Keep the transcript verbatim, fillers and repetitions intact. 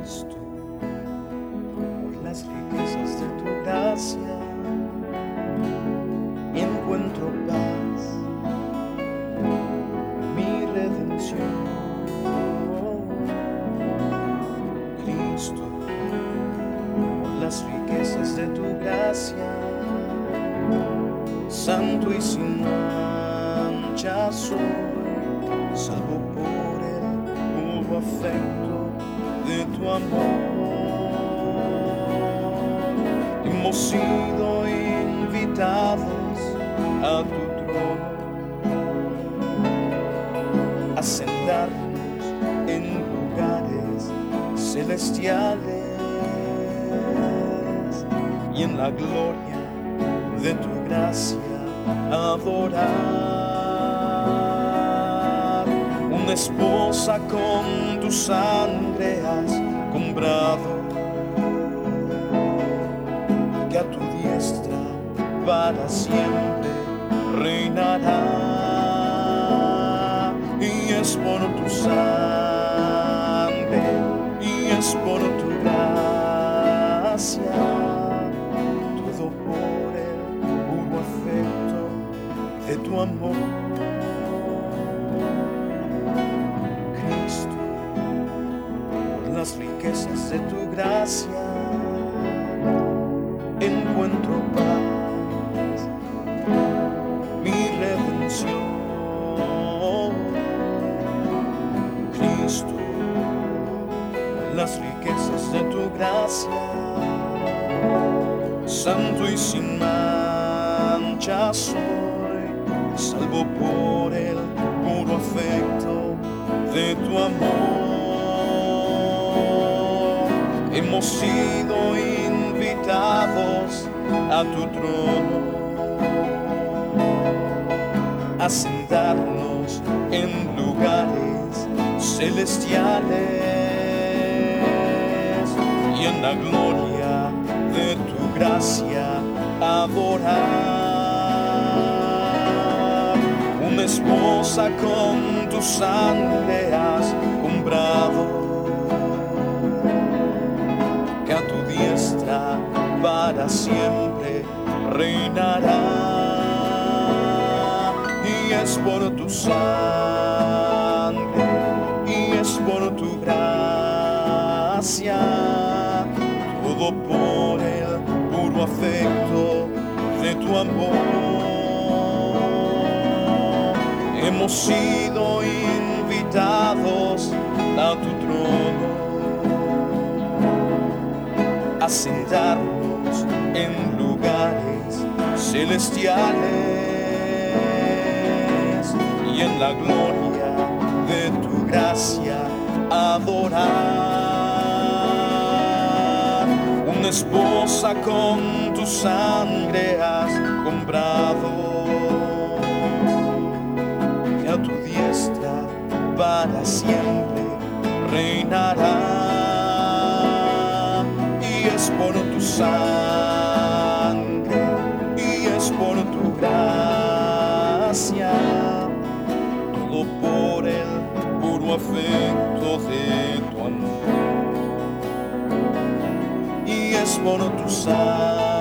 Cristo, por las riquezas de tu gracia, encuentro paz, mi redención. Cristo, por las riquezas de tu gracia, santo y sin mancha soy, salvo por el puro afecto de tu amor. Hemos sido invitados a tu trono, a sentarnos en lugares celestiales y en la gloria de tu gracia adorar. Una esposa con tu sangre has comprado, que a tu diestra para siempre reinará. Y es por tu sangre, y es por tu gracia, todo por el puro afecto de tu amor. Cristo, por las riquezas de tu gracia, encuentro paz, mi redención. Cristo, por las riquezas de tu gracia, santo y sin mancha soy, salvo por el puro afecto de tu amor. Hemos sido invitados a tu trono, a sentarnos en lugares celestiales y en la gloria de tu gracia adorar. Una esposa con tu sangre has comprado, que a tu diestra para siempre reinará. Y es por tu sangre, y es por tu gracia, todo por el puro afecto de tu amor. Hemos sido invitados a tu trono, a sentarnos en lugares celestiales y en la gloria de tu gracia adorar. Una esposa con tu sangre has comprado, que a tu diestra para siempre reinará. Y es por tu sangre, y es por tu gracia, todo por el puro afecto de tu amor. Y es por tu sangre,